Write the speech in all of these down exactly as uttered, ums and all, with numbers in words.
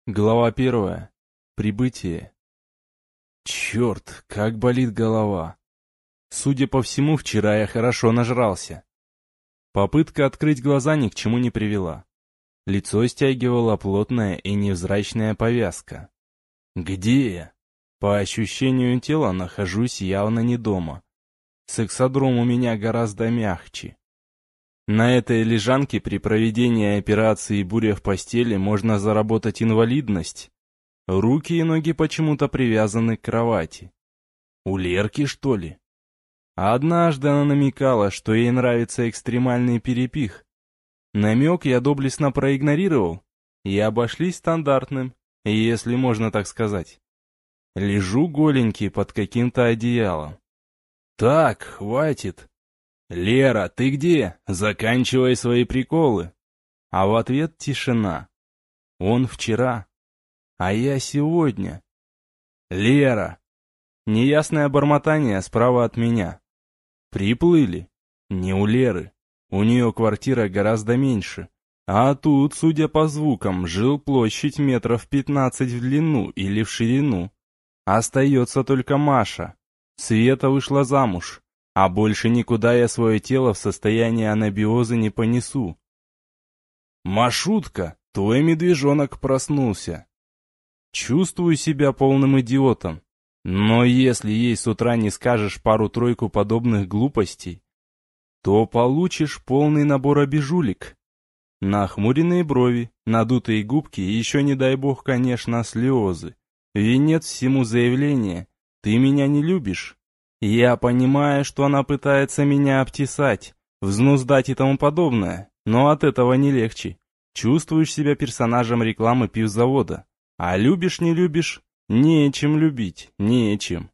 Глава первая. Прибытие. Черт, как болит голова. Судя по всему, вчера я хорошо нажрался. Попытка открыть глаза ни к чему не привела. Лицо стягивала плотная и невзрачная повязка. Где я? По ощущению тела нахожусь явно не дома. Сексодром у меня гораздо мягче. На этой лежанке при проведении операции «Буря в постели» можно заработать инвалидность. Руки и ноги почему-то привязаны к кровати. У Лерки, что ли? Однажды она намекала, что ей нравится экстремальный перепих. Намек я доблестно проигнорировал, и обошлись стандартным, если можно так сказать. Лежу голенький под каким-то одеялом. Так, хватит. «Лера, ты где? Заканчивай свои приколы!» А в ответ тишина. Он вчера, а я сегодня. «Лера!» Неясное бормотание справа от меня. Приплыли. Не у Леры. У нее квартира гораздо меньше. А тут, судя по звукам, жилплощадь метров пятнадцать в длину или в ширину. Остается только Маша. Света вышла замуж. А больше никуда я свое тело в состоянии анабиоза не понесу. Машутка, твой медвежонок проснулся. Чувствую себя полным идиотом. Но если ей с утра не скажешь пару-тройку подобных глупостей, то получишь полный набор обижулек. Нахмуренные брови, надутые губки и еще, не дай бог, конечно, слезы. Венец всему заявление: «Ты меня не любишь». Я понимаю, что она пытается меня обтесать, взнуздать и тому подобное, но от этого не легче. Чувствуешь себя персонажем рекламы пивзавода. А любишь, не любишь, нечем любить, нечем.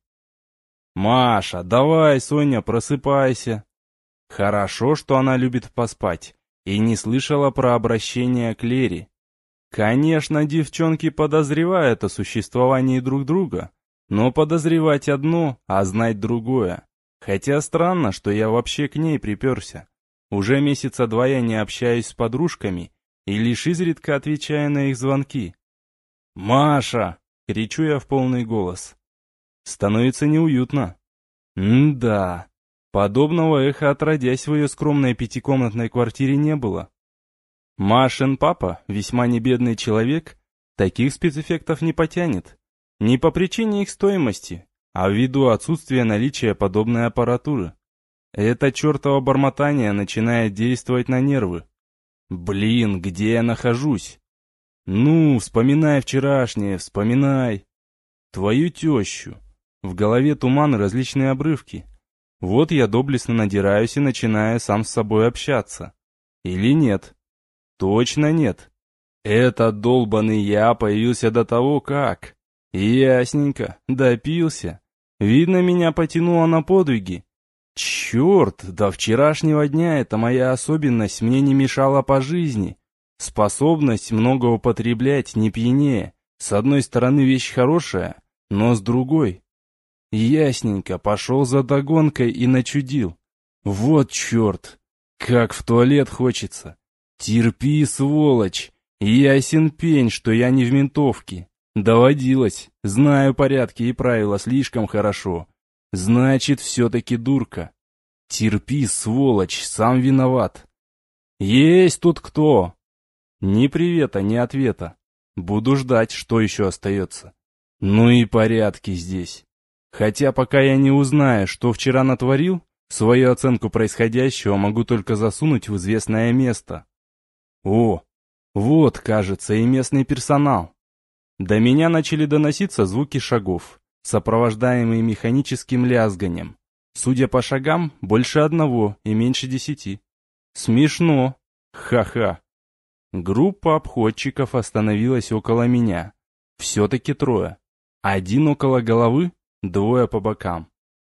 Маша, давай, Соня, просыпайся. Хорошо, что она любит поспать и не слышала про обращение к Лере. Конечно, девчонки подозревают о существовании друг друга, но подозревать одно, а знать другое. Хотя странно, что я вообще к ней приперся. Уже месяца два я не общаюсь с подружками и лишь изредка отвечаю на их звонки. «Маша!» — кричу я в полный голос. Становится неуютно. М-да, подобного эха отродясь в ее скромной пятикомнатной квартире не было. Машин папа, весьма небедный человек, таких спецэффектов не потянет. Не по причине их стоимости, а ввиду отсутствия наличия подобной аппаратуры. Это чертово бормотание начинает действовать на нервы. Блин, где я нахожусь? Ну, вспоминай вчерашнее, вспоминай. Твою тещу. В голове туман и различные обрывки. Вот я доблестно надираюсь и начинаю сам с собой общаться. Или нет? Точно нет. Этот долбанный я появился до того, как... Ясненько, допился. Видно, меня потянуло на подвиги. Черт, до вчерашнего дня эта моя особенность мне не мешала по жизни. Способность много употреблять, не пьянее. С одной стороны вещь хорошая, но с другой. Ясненько, пошел за догонкой и начудил. Вот черт, как в туалет хочется. Терпи, сволочь, ясен пень, что я не в ментовке. Доводилось, знаю порядки и правила слишком хорошо. Значит, все-таки дурка. Терпи, сволочь, сам виноват. Есть тут кто? Ни привета, ни ответа. Буду ждать, что еще остается. Ну и порядки здесь. Хотя пока я не узнаю, что вчера натворил, свою оценку происходящего могу только засунуть в известное место. О, вот, кажется, и местный персонал. До меня начали доноситься звуки шагов, сопровождаемые механическим лязганием. Судя по шагам, больше одного и меньше десяти. Смешно. Ха-ха. Группа обходчиков остановилась около меня. Все-таки трое. Один около головы, двое по бокам.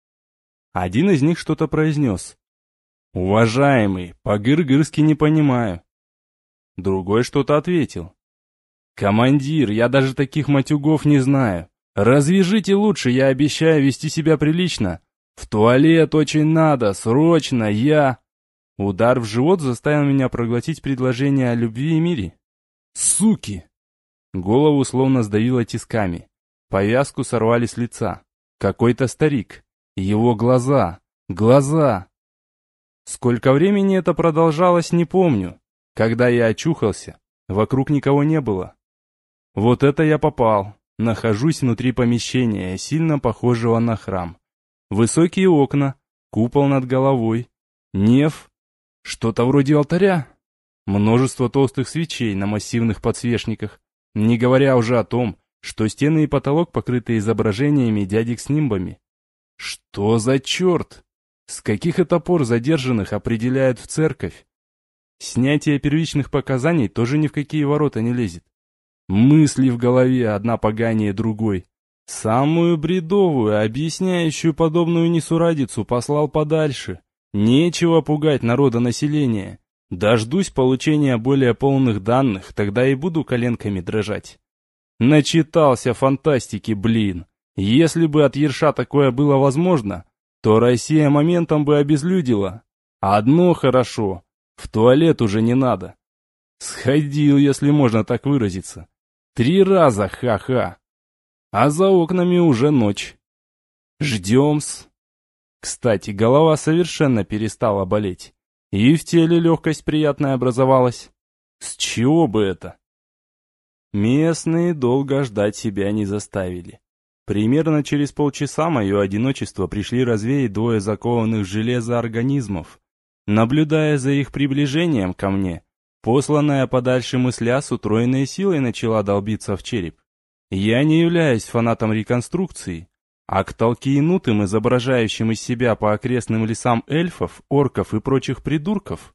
Один из них что-то произнес. «Уважаемый, по-гыр-гырски не понимаю». Другой что-то ответил. «Командир, я даже таких матюгов не знаю. Развяжите лучше, я обещаю вести себя прилично. В туалет очень надо, срочно, я...» Удар в живот заставил меня проглотить предложение о любви и мире. «Суки!» Голову словно сдавило тисками. Повязку сорвали с лица. Какой-то старик. Его глаза. Глаза. Сколько времени это продолжалось, не помню. Когда я очухался, вокруг никого не было. Вот это я попал. Нахожусь внутри помещения, сильно похожего на храм. Высокие окна, купол над головой, неф, что-то вроде алтаря. Множество толстых свечей на массивных подсвечниках, не говоря уже о том, что стены и потолок покрыты изображениями дядек с нимбами. Что за черт? С каких это пор задержанных определяют в церковь? Снятие первичных показаний тоже ни в какие ворота не лезет. Мысли в голове одна поганее другой. Самую бредовую, объясняющую подобную несурадицу послал подальше. Нечего пугать народонаселение. Дождусь получения более полных данных, тогда и буду коленками дрожать. Начитался фантастики, блин. Если бы от Ерша такое было возможно, то Россия моментом бы обезлюдила. Одно хорошо, в туалет уже не надо. Сходил, если можно так выразиться. Три раза, ха-ха. А за окнами уже ночь. Ждем-с. Кстати, голова совершенно перестала болеть. И в теле легкость приятная образовалась. С чего бы это? Местные долго ждать себя не заставили. Примерно через полчаса мое одиночество пришли развеять двое закованных в железо организмов. Наблюдая за их приближением ко мне, посланная подальше мысля с утроенной силой начала долбиться в череп. Я не являюсь фанатом реконструкции, а к толкиенутым, изображающим из себя по окрестным лесам эльфов, орков и прочих придурков.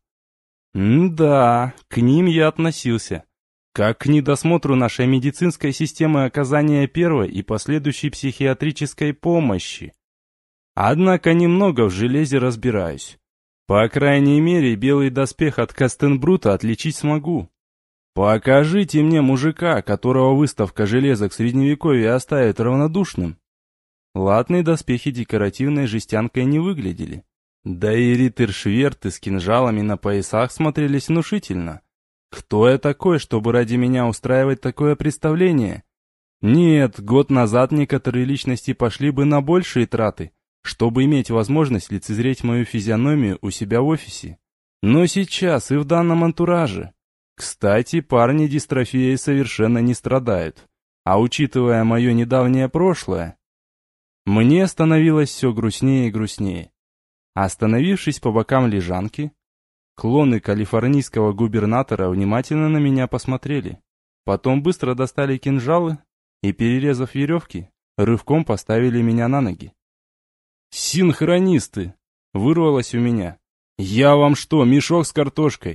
М-да, к ним я относился, как к недосмотру нашей медицинской системы оказания первой и последующей психиатрической помощи. Однако немного в железе разбираюсь. По крайней мере, белый доспех от Кастенбрута отличить смогу. Покажите мне мужика, которого выставка железок средневековья оставит равнодушным. Латные доспехи декоративной жестянкой не выглядели. Да и риттершверты с кинжалами на поясах смотрелись внушительно. Кто я такой, чтобы ради меня устраивать такое представление? Нет, год назад некоторые личности пошли бы на большие траты, чтобы иметь возможность лицезреть мою физиономию у себя в офисе. Но сейчас и в данном антураже. Кстати, парни дистрофией совершенно не страдают. А учитывая мое недавнее прошлое, мне становилось все грустнее и грустнее. Остановившись по бокам лежанки, клоны калифорнийского губернатора внимательно на меня посмотрели. Потом быстро достали кинжалы и, перерезав веревки, рывком поставили меня на ноги. «Синхронисты!» — вырвалось у меня. «Я вам что, мешок с картошкой?»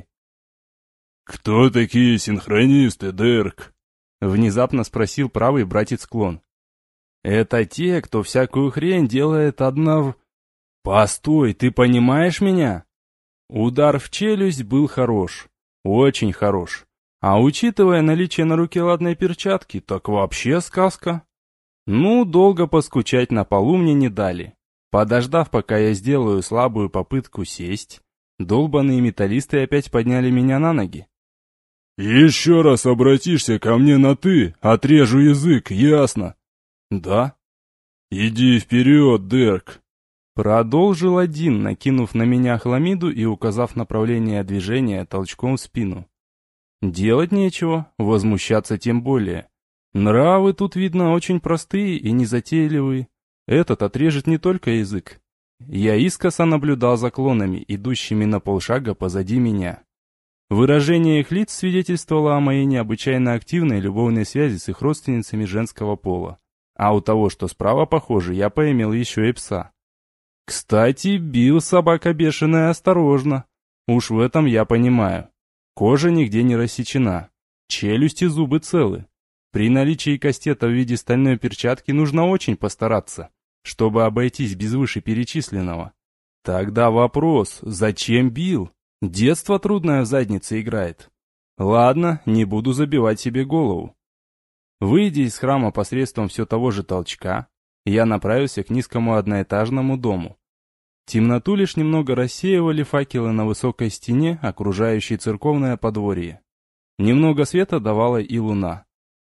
«Кто такие синхронисты, Дерк?» — внезапно спросил правый братец-клон. «Это те, кто всякую хрень делает одна в...» «Постой, ты понимаешь меня?» Удар в челюсть был хорош, очень хорош. А учитывая наличие на руке ладной перчатки, так вообще сказка. Ну, долго поскучать на полу мне не дали. Подождав, пока я сделаю слабую попытку сесть, долбаные металлисты опять подняли меня на ноги. «Еще раз обратишься ко мне на «ты», отрежу язык, ясно?» «Да». «Иди вперед, Дерк!» Продолжил один, накинув на меня хламиду и указав направление движения толчком в спину. Делать нечего, возмущаться тем более. Нравы тут, видно, очень простые и незатейливые. Этот отрежет не только язык. Я искоса наблюдал за клонами, идущими на полшага позади меня. Выражение их лиц свидетельствовало о моей необычайно активной любовной связи с их родственницами женского пола. А у того, что справа, похоже, я поимел еще и пса. Кстати, бил собака бешеная осторожно. Уж в этом я понимаю. Кожа нигде не рассечена. Челюсти, зубы целы. При наличии кастета в виде стальной перчатки нужно очень постараться, чтобы обойтись без вышеперечисленного. Тогда вопрос, зачем бил? Детство трудное в заднице играет. Ладно, не буду забивать себе голову. Выйдя из храма посредством все того же толчка, я направился к низкому одноэтажному дому. Темноту лишь немного рассеивали факелы на высокой стене, окружающей церковное подворье. Немного света давала и луна.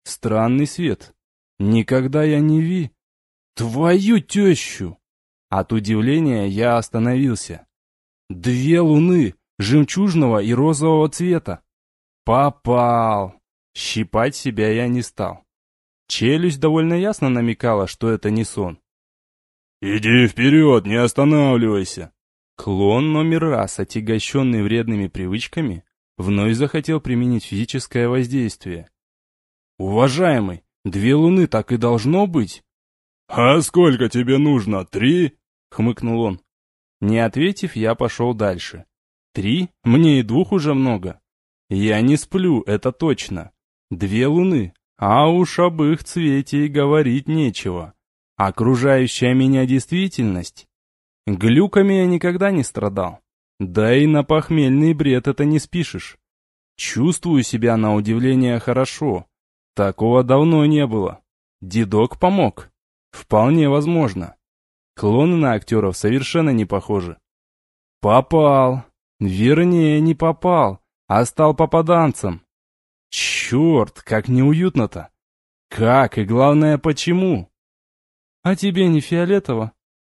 Странный свет. Никогда я не ви... Твою тещу! От удивления я остановился. Две луны, жемчужного и розового цвета. Попал! Щипать себя я не стал. Челюсть довольно ясно намекала, что это не сон. «Иди вперед, не останавливайся!» Клон номер раз, отягощенный вредными привычками, вновь захотел применить физическое воздействие. «Уважаемый, две луны так и должно быть?» «А сколько тебе нужно, три?» — хмыкнул он. Не ответив, я пошел дальше. «Три? Мне и двух уже много. Я не сплю, это точно. Две луны, а уж об их цвете и говорить нечего. Окружающая меня действительность. Глюками я никогда не страдал. Да и на похмельный бред это не спишешь. Чувствую себя на удивление хорошо. Такого давно не было. Дедок помог. Вполне возможно. Клоны на актеров совершенно не похожи. Попал. Вернее, не попал, а стал попаданцем. Черт, как неуютно-то. Как и главное, почему? А тебе не фиолетово?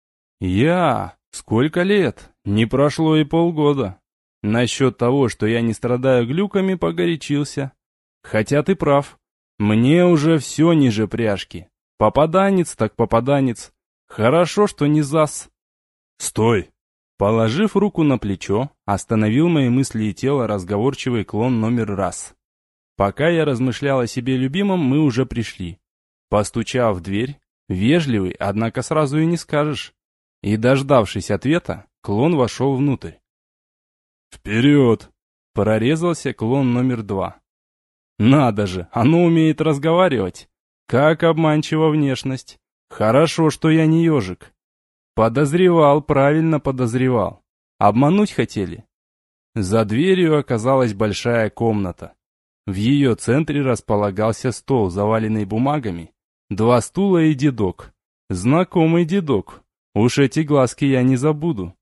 Я? Сколько лет? Не прошло и полгода. Насчет того, что я не страдаю глюками, погорячился. Хотя ты прав. Мне уже все ниже пряжки. Попаданец так попаданец. Хорошо, что не зас. «Стой!» Положив руку на плечо, остановил мои мысли и тело разговорчивый клон номер раз. Пока я размышлял о себе любимом, мы уже пришли. Постучав в дверь, вежливый, однако сразу и не скажешь. И, дождавшись ответа, клон вошел внутрь. «Вперед!» Прорезался клон номер два. Надо же, оно умеет разговаривать. Как обманчива внешность. Хорошо, что я не ежик. Подозревал, правильно подозревал. Обмануть хотели? За дверью оказалась большая комната. В ее центре располагался стол, заваленный бумагами, два стула и дедок. Знакомый дедок. Уж эти глазки я не забуду.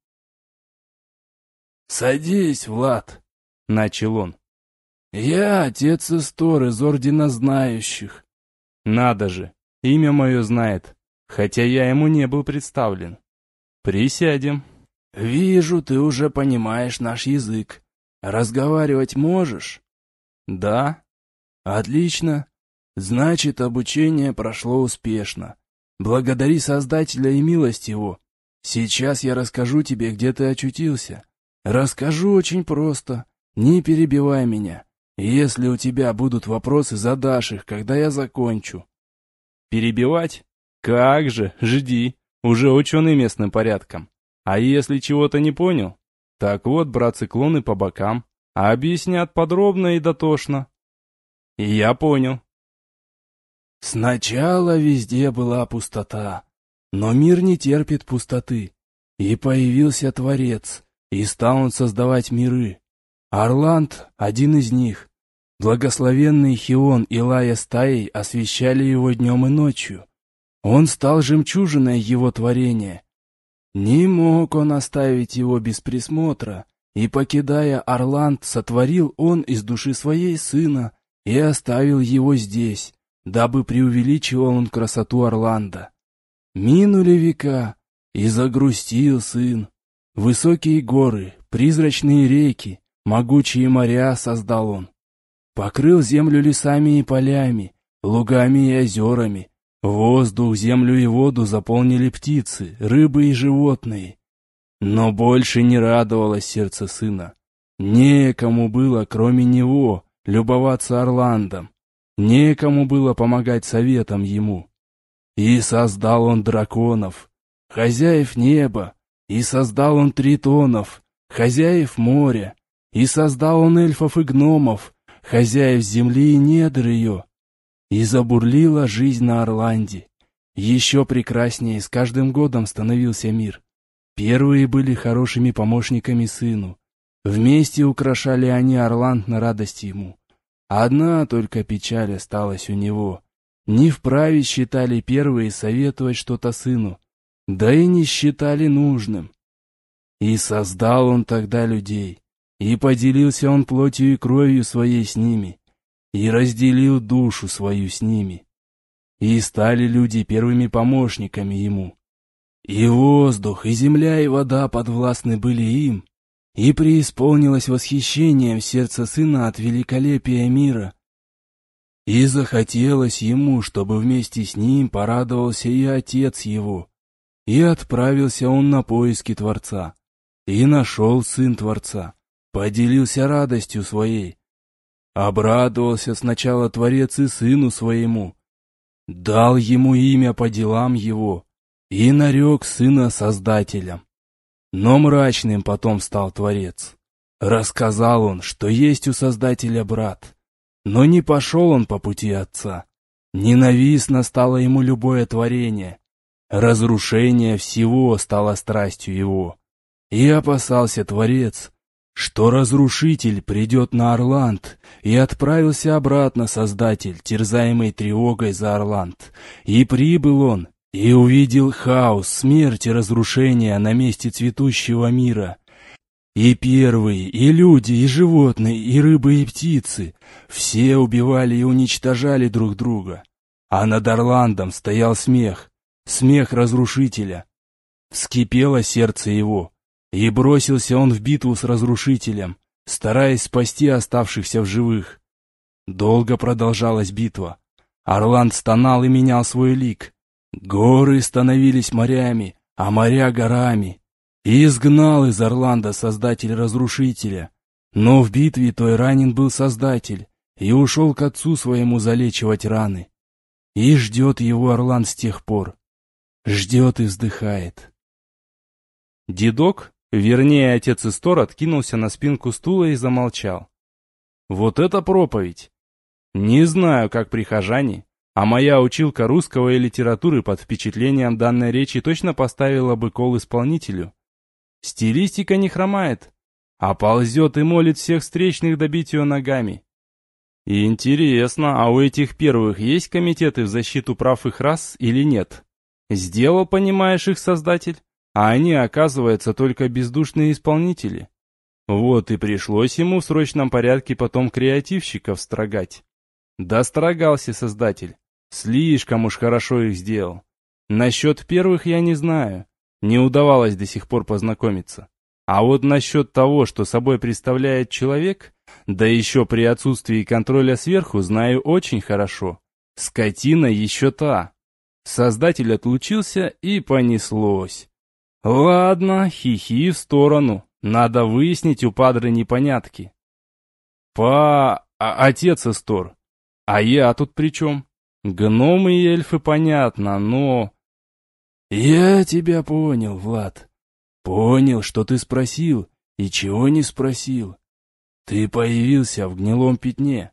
«Садись, Влад», — начал он. «Я отец Истор из Ордена Знающих». Надо же, имя мое знает, хотя я ему не был представлен. Присядем. «Вижу, ты уже понимаешь наш язык. Разговаривать можешь?» «Да». «Отлично. Значит, обучение прошло успешно. Благодари Создателя и милость Его. Сейчас я расскажу тебе, где ты очутился. Расскажу очень просто. Не перебивай меня. Если у тебя будут вопросы, задашь их, когда я закончу». «Перебивать? Как же, жди. Уже ученый местным порядком. А если чего-то не понял? Так вот, братцы-клоны по бокам. А объяснят подробно и дотошно». И я понял. Сначала везде была пустота, но мир не терпит пустоты. И появился Творец, и стал он создавать миры. Орланд — один из них. Благословенный Хион и Лая стаей освещали его днем и ночью. Он стал жемчужиной его творения. Не мог он оставить его без присмотра, и, покидая Орланд, сотворил он из души своей сына и оставил его здесь, дабы преувеличивал он красоту Орланда. Минули века, и загрустил сын. Высокие горы, призрачные реки, могучие моря создал он. Покрыл землю лесами и полями, лугами и озерами. Воздух, землю и воду заполнили птицы, рыбы и животные. Но больше не радовалось сердце сына. Некому было, кроме него, любоваться Орландом. Некому было помогать советам ему. И создал он драконов, хозяев неба, и создал он тритонов, хозяев моря, и создал он эльфов и гномов, хозяев земли и недр ее. И забурлила жизнь на Орланде. Еще прекраснее с каждым годом становился мир. Первые были хорошими помощниками сыну. Вместе украшали они Орланд на радость ему. Одна только печаль осталась у него. Не вправе считали первые советовать что-то сыну, да и не считали нужным. И создал он тогда людей, и поделился он плотью и кровью своей с ними. и разделил душу свою с ними. И стали люди первыми помощниками ему. И воздух, и земля, и вода подвластны были им, и преисполнилось восхищением сердце сына от великолепия мира. И захотелось ему, чтобы вместе с ним порадовался и отец его. И отправился он на поиски Творца. И нашел сын Творца, поделился радостью своей. Обрадовался сначала Творец и сыну своему, дал ему имя по делам его, и нарек сына Создателем. Но мрачным потом стал Творец. Рассказал он, что есть у Создателя брат, но не пошел он по пути отца. Ненавистно стало ему любое творение. Разрушение всего стало страстью его. И опасался Творец, что разрушитель придет на Орланд, и отправился обратно Создатель, терзаемый тревогой за Орланд. И прибыл он, и увидел хаос, смерть и разрушение на месте цветущего мира. И первые, и люди, и животные, и рыбы, и птицы, все убивали и уничтожали друг друга. А над Орландом стоял смех, смех разрушителя. Вскипело сердце его, и бросился он в битву с разрушителем, стараясь спасти оставшихся в живых. Долго продолжалась битва. Орланд стонал и менял свой лик. Горы становились морями, а моря горами. И изгнал из Орланда Создатель разрушителя. Но в битве той ранен был Создатель, и ушел к отцу своему залечивать раны. И ждет его Орланд с тех пор. Ждет и вздыхает. Дедок, вернее отец Истор, откинулся на спинку стула и замолчал. Вот это проповедь! Не знаю, как прихожане, а моя училка русского и литературы под впечатлением данной речи точно поставила бы кол исполнителю. Стилистика не хромает, а ползет и молит всех встречных добить ее ногами. И интересно, а у этих первых есть комитеты в защиту прав их рас или нет? Сделал, понимаешь, их создатель, а они, оказывается, только бездушные исполнители. Вот и пришлось ему в срочном порядке потом креативщиков строгать. Дострогался создатель, слишком уж хорошо их сделал. Насчет первых я не знаю, не удавалось до сих пор познакомиться. А вот насчет того, что собой представляет человек, да еще при отсутствии контроля сверху, знаю очень хорошо. Скотина еще та. Создатель отлучился, и понеслось. Ладно, хихи в сторону. Надо выяснить у падры непонятки. Па... А, отец Истор. А я тут при чем? Гномы и эльфы понятно, но... Я тебя понял, Влад. Понял, что ты спросил, и чего не спросил. Ты появился в гнилом пятне.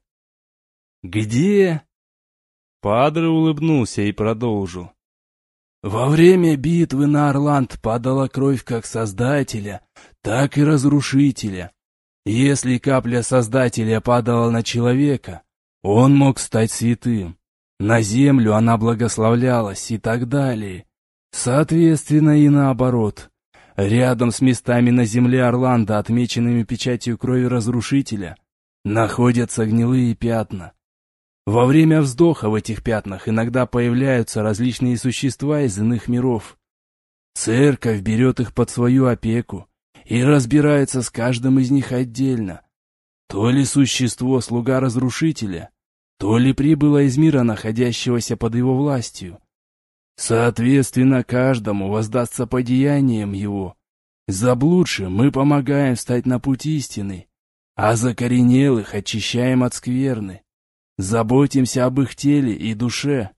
Где? Падре улыбнулся и продолжил. Во время битвы на Орланд падала кровь как Создателя, так и Разрушителя. Если капля Создателя падала на человека, он мог стать святым. На землю она благословлялась и так далее. Соответственно и наоборот. Рядом с местами на земле Орланда, отмеченными печатью крови Разрушителя, находятся гнилые пятна. Во время вздоха в этих пятнах иногда появляются различные существа из иных миров. Церковь берет их под свою опеку и разбирается с каждым из них отдельно. То ли существо слуга Разрушителя, то ли прибыло из мира, находящегося под его властью. Соответственно, каждому воздастся по деяниям его. Заблудшим мы помогаем встать на путь истины, а закоренелых очищаем от скверны. Заботимся об их теле и душе.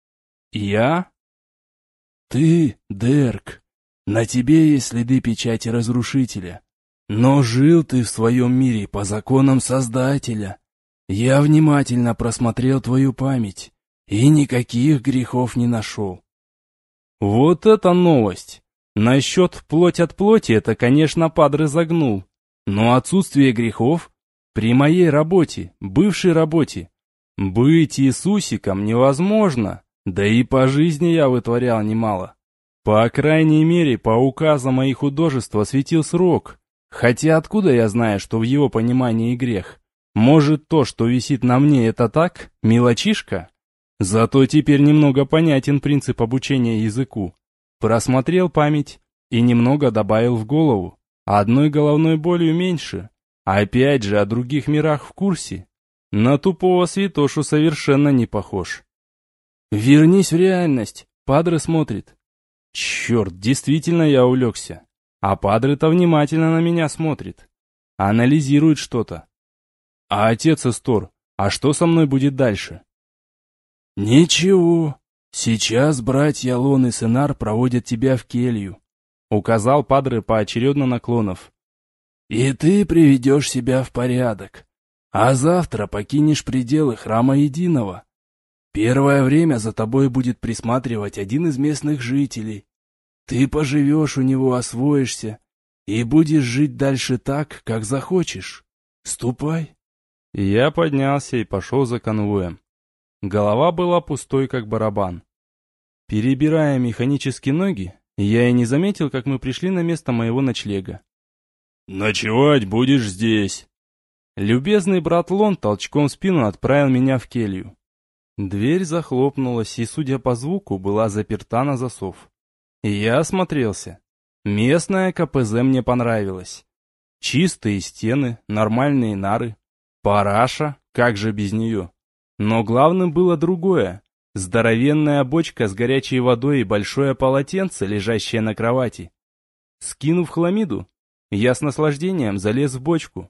Я? Ты, Дерк. На тебе есть следы печати Разрушителя. Но жил ты в своем мире по законам Создателя. Я внимательно просмотрел твою память и никаких грехов не нашел. Вот это новость! Насчет плоть от плоти это, конечно, Падре загнул. Но отсутствие грехов при моей работе, бывшей работе, быть Иисусиком невозможно, да и по жизни я вытворял немало. По крайней мере, по указам моих художества светил срок, хотя откуда я знаю, что в его понимании грех? Может, то, что висит на мне, это так, мелочишка? Зато теперь немного понятен принцип обучения языку. Просмотрел память и немного добавил в голову. Одной головной болью меньше. Опять же, о других мирах в курсе. На тупого святошу совершенно не похож. «Вернись в реальность», Падре смотрит. Черт, действительно я увлекся. А Падре-то внимательно на меня смотрит. Анализирует что-то. А отец Эстор, а что со мной будет дальше? «Ничего. Сейчас братья Лон и Сенар проводят тебя в келью», указал Падре поочередно наклонов. «И ты приведешь себя в порядок. А завтра покинешь пределы храма Единого. Первое время за тобой будет присматривать один из местных жителей. Ты поживешь у него, освоишься, и будешь жить дальше так, как захочешь. Ступай». Я поднялся и пошел за конвоем. Голова была пустой, как барабан. Перебирая механически ноги, я и не заметил, как мы пришли на место моего ночлега. «Ночевать будешь здесь». Любезный брат Лон толчком в спину отправил меня в келью. Дверь захлопнулась и, судя по звуку, была заперта на засов. Я осмотрелся. Местное ка пэ зэ мне понравилось. Чистые стены, нормальные нары. Параша, как же без нее. Но главным было другое. Здоровенная бочка с горячей водой и большое полотенце, лежащее на кровати. Скинув хламиду, я с наслаждением залез в бочку.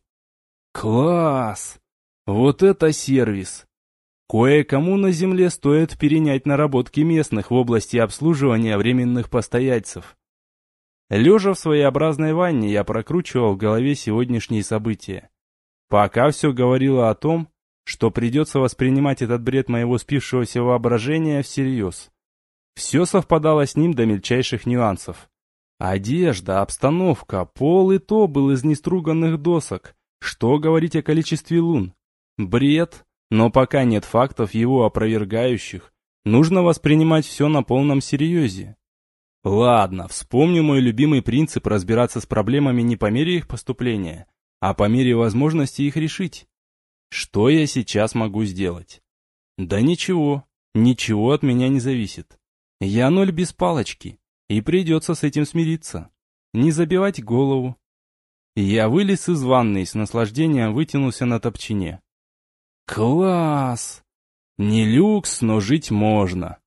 Класс! Вот это сервис! Кое-кому на земле стоит перенять наработки местных в области обслуживания временных постояльцев. Лежа в своеобразной ванне, я прокручивал в голове сегодняшние события. Пока все говорило о том, что придется воспринимать этот бред моего спившегося воображения всерьез. Все совпадало с ним до мельчайших нюансов. Одежда, обстановка, пол и то был из неструганных досок. Что говорить о количестве лун? Бред, но пока нет фактов его опровергающих. Нужно воспринимать все на полном серьезе. Ладно, вспомню мой любимый принцип разбираться с проблемами не по мере их поступления, а по мере возможности их решить. Что я сейчас могу сделать? Да ничего, ничего от меня не зависит. Я ноль без палочки, и придется с этим смириться. Не забивать голову. Я вылез из ванной и с наслаждением вытянулся на топчине. Класс! Не люкс, но жить можно.